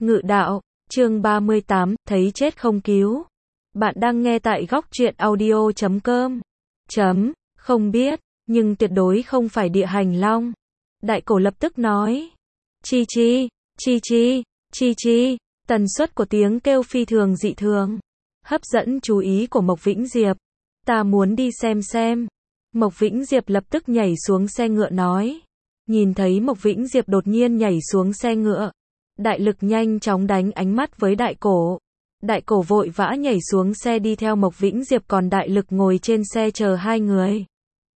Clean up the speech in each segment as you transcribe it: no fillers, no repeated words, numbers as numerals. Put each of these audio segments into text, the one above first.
Ngự đạo, chương 38, thấy chết không cứu. Bạn đang nghe tại góc truyện audio.com. Không biết, nhưng tuyệt đối không phải địa hành long. Đại cổ lập tức nói. Chi chi, chi chi, chi chi, tần suất của tiếng kêu phi thường dị thường. Hấp dẫn chú ý của Mộc Vĩnh Diệp. Ta muốn đi xem. Mộc Vĩnh Diệp lập tức nhảy xuống xe ngựa nói. Nhìn thấy Mộc Vĩnh Diệp đột nhiên nhảy xuống xe ngựa. Đại lực nhanh chóng đánh ánh mắt với đại cổ. Đại cổ vội vã nhảy xuống xe đi theo Mộc Vĩnh Diệp, còn đại lực ngồi trên xe chờ hai người.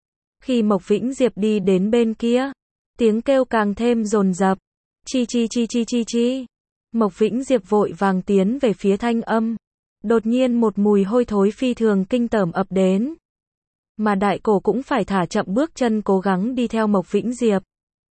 Khi Mộc Vĩnh Diệp đi đến bên kia, tiếng kêu càng thêm dồn dập. Chi chi chi chi chi chi. Mộc Vĩnh Diệp vội vàng tiến về phía thanh âm. Đột nhiên một mùi hôi thối phi thường kinh tởm ập đến. Mà đại cổ cũng phải thả chậm bước chân cố gắng đi theo Mộc Vĩnh Diệp.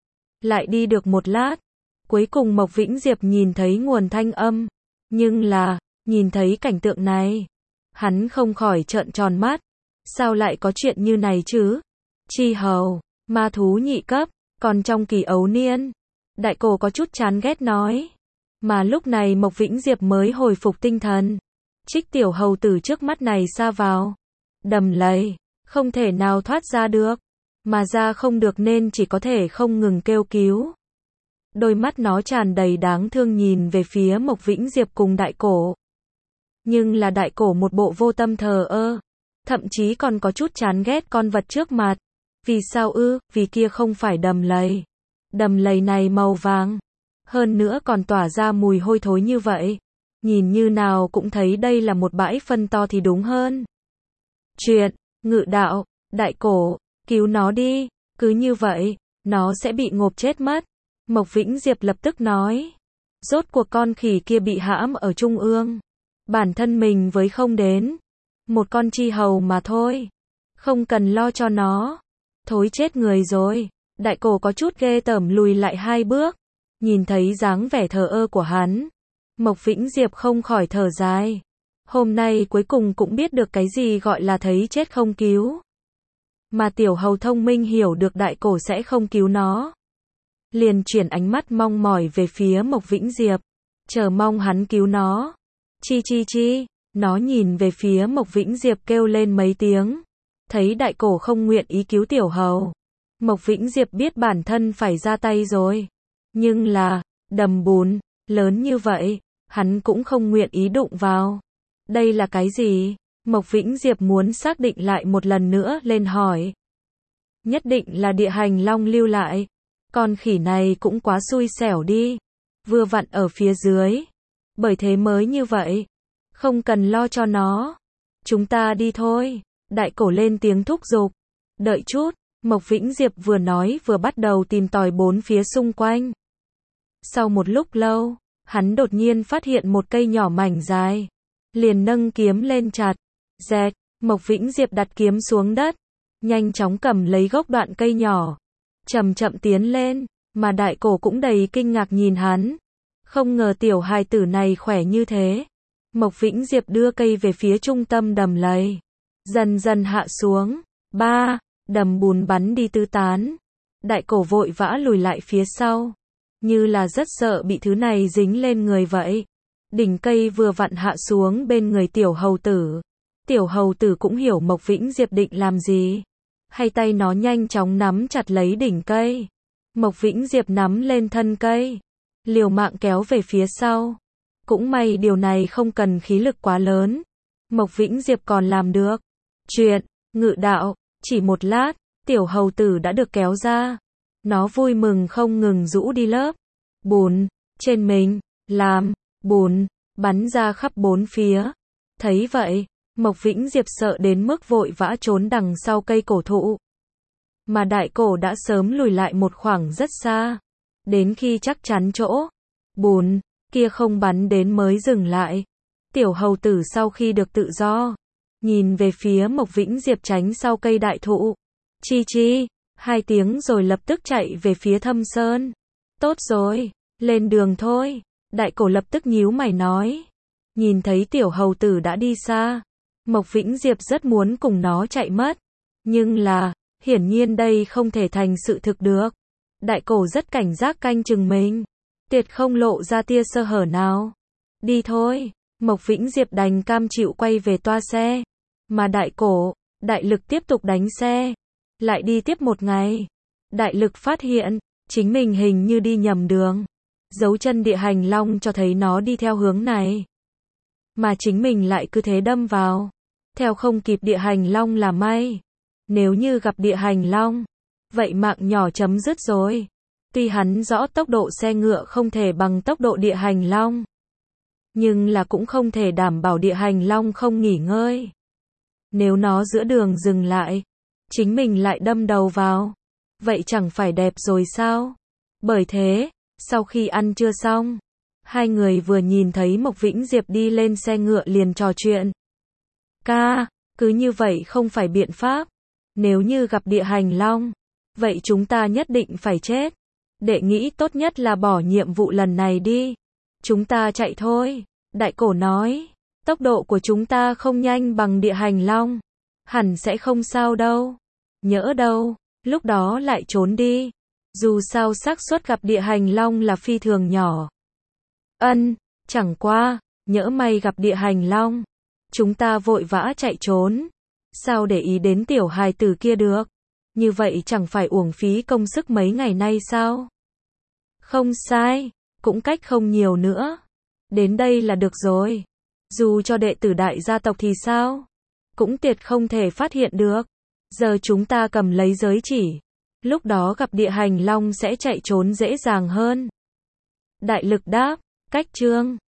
Lại đi được một lát, cuối cùng Mộc Vĩnh Diệp nhìn thấy nguồn thanh âm. Nhưng là, nhìn thấy cảnh tượng này, hắn không khỏi trợn tròn mắt. Sao lại có chuyện như này chứ? Chi hầu, ma thú nhị cấp, còn trong kỳ ấu niên. Đại cổ có chút chán ghét nói. Mà lúc này Mộc Vĩnh Diệp mới hồi phục tinh thần. Trích tiểu hầu tử trước mắt này sa vào đầm lầy, không thể nào thoát ra được. Mà ra không được nên chỉ có thể không ngừng kêu cứu. Đôi mắt nó tràn đầy đáng thương nhìn về phía Mộc Vĩnh Diệp cùng đại cổ. Nhưng là đại cổ một bộ vô tâm thờ ơ. Thậm chí còn có chút chán ghét con vật trước mặt. Vì sao ư? Vì kia không phải đầm lầy. Đầm lầy này màu vàng. Hơn nữa còn tỏa ra mùi hôi thối như vậy. Nhìn như nào cũng thấy đây là một bãi phân to thì đúng hơn. Chuyện, ngự đạo, đại cổ, cứu nó đi. Cứ như vậy, nó sẽ bị ngộp chết mất. Mộc Vĩnh Diệp lập tức nói. Rốt cuộc con khỉ kia bị hãm ở trung ương. Bản thân mình với không đến. Một con chi hầu mà thôi. Không cần lo cho nó. Thối chết người rồi. Đại cổ có chút ghê tởm lùi lại hai bước. Nhìn thấy dáng vẻ thờ ơ của hắn. Mộc Vĩnh Diệp không khỏi thở dài. Hôm nay cuối cùng cũng biết được cái gì gọi là thấy chết không cứu. Mà tiểu hầu thông minh hiểu được đại cổ sẽ không cứu nó. Liền chuyển ánh mắt mong mỏi về phía Mộc Vĩnh Diệp. Chờ mong hắn cứu nó. Chi chi chi. Nó nhìn về phía Mộc Vĩnh Diệp kêu lên mấy tiếng. Thấy đại cổ không nguyện ý cứu tiểu hầu. Mộc Vĩnh Diệp biết bản thân phải ra tay rồi. Nhưng là, đầm bùn, lớn như vậy, hắn cũng không nguyện ý đụng vào. Đây là cái gì? Mộc Vĩnh Diệp muốn xác định lại một lần nữa lên hỏi. Nhất định là địa hành long lưu lại. Con khỉ này cũng quá xui xẻo đi. Vừa vặn ở phía dưới. Bởi thế mới như vậy. Không cần lo cho nó. Chúng ta đi thôi. Đại cổ lên tiếng thúc giục. Đợi chút. Mộc Vĩnh Diệp vừa nói vừa bắt đầu tìm tòi bốn phía xung quanh. Sau một lúc lâu, hắn đột nhiên phát hiện một cây nhỏ mảnh dài. Liền nâng kiếm lên chặt. Rẹt. Mộc Vĩnh Diệp đặt kiếm xuống đất. Nhanh chóng cầm lấy gốc đoạn cây nhỏ. Chậm chậm tiến lên. Mà đại cổ cũng đầy kinh ngạc nhìn hắn. Không ngờ tiểu hài tử này khỏe như thế. Mộc Vĩnh Diệp đưa cây về phía trung tâm đầm lầy. Dần dần hạ xuống. Đầm bùn bắn đi tứ tán. Đại cổ vội vã lùi lại phía sau. Như là rất sợ bị thứ này dính lên người vậy. Đỉnh cây vừa vặn hạ xuống bên người tiểu hầu tử. Tiểu hầu tử cũng hiểu Mộc Vĩnh Diệp định làm gì. Hai tay nó nhanh chóng nắm chặt lấy đỉnh cây. Mộc Vĩnh Diệp nắm lên thân cây. Liều mạng kéo về phía sau. Cũng may điều này không cần khí lực quá lớn. Mộc Vĩnh Diệp còn làm được. Chuyện, ngự đạo, chỉ một lát, tiểu hầu tử đã được kéo ra. Nó vui mừng không ngừng rũ đi lớp bùn trên mình, làm bùn bắn ra khắp bốn phía. Thấy vậy, Mộc Vĩnh Diệp sợ đến mức vội vã trốn đằng sau cây cổ thụ. Mà đại cổ đã sớm lùi lại một khoảng rất xa. Đến khi chắc chắn chỗ bùn kia không bắn đến mới dừng lại. Tiểu hầu tử sau khi được tự do, nhìn về phía Mộc Vĩnh Diệp tránh sau cây đại thụ. Chi chi, hai tiếng rồi lập tức chạy về phía thâm sơn. Tốt rồi, lên đường thôi. Đại cổ lập tức nhíu mày nói. Nhìn thấy tiểu hầu tử đã đi xa. Mộc Vĩnh Diệp rất muốn cùng nó chạy mất. Nhưng là, hiển nhiên đây không thể thành sự thực được. Đại cổ rất cảnh giác canh chừng mình. tuyệt không lộ ra tia sơ hở nào. Đi thôi, Mộc Vĩnh Diệp đành cam chịu quay về toa xe. Mà Đại Cổ, Đại Lực tiếp tục đánh xe. Lại đi tiếp một ngày. Đại Lực phát hiện, chính mình hình như đi nhầm đường. Dấu chân địa hành long cho thấy nó đi theo hướng này. Mà chính mình lại cứ thế đâm vào. Theo không kịp địa hành long là may. Nếu như gặp địa hành long, vậy mạng nhỏ chấm dứt rồi. Tuy hắn rõ tốc độ xe ngựa không thể bằng tốc độ địa hành long, nhưng là cũng không thể đảm bảo địa hành long không nghỉ ngơi. Nếu nó giữa đường dừng lại, chính mình lại đâm đầu vào, vậy chẳng phải đẹp rồi sao? Bởi thế, sau khi ăn trưa xong, hai người vừa nhìn thấy Mộc Vĩnh Diệp đi lên xe ngựa liền trò chuyện. Ca, cứ như vậy không phải biện pháp. Nếu như gặp địa hành long, vậy chúng ta nhất định phải chết. Đệ nghĩ tốt nhất là bỏ nhiệm vụ lần này đi. Chúng ta chạy thôi. Đại Cổ nói, tốc độ của chúng ta không nhanh bằng địa hành long. Hẳn sẽ không sao đâu. Nhỡ đâu, lúc đó lại trốn đi. Dù sao xác suất gặp địa hành long là phi thường nhỏ. Chẳng qua, nhỡ may gặp địa hành long. Chúng ta vội vã chạy trốn. Sao để ý đến tiểu hài tử kia được? Như vậy chẳng phải uổng phí công sức mấy ngày nay sao? Không sai, cũng cách không nhiều nữa. Đến đây là được rồi. Dù cho đệ tử đại gia tộc thì sao? Cũng tuyệt không thể phát hiện được. Giờ chúng ta cầm lấy giới chỉ. Lúc đó gặp địa hành long sẽ chạy trốn dễ dàng hơn. Đại Lực đáp, cách chương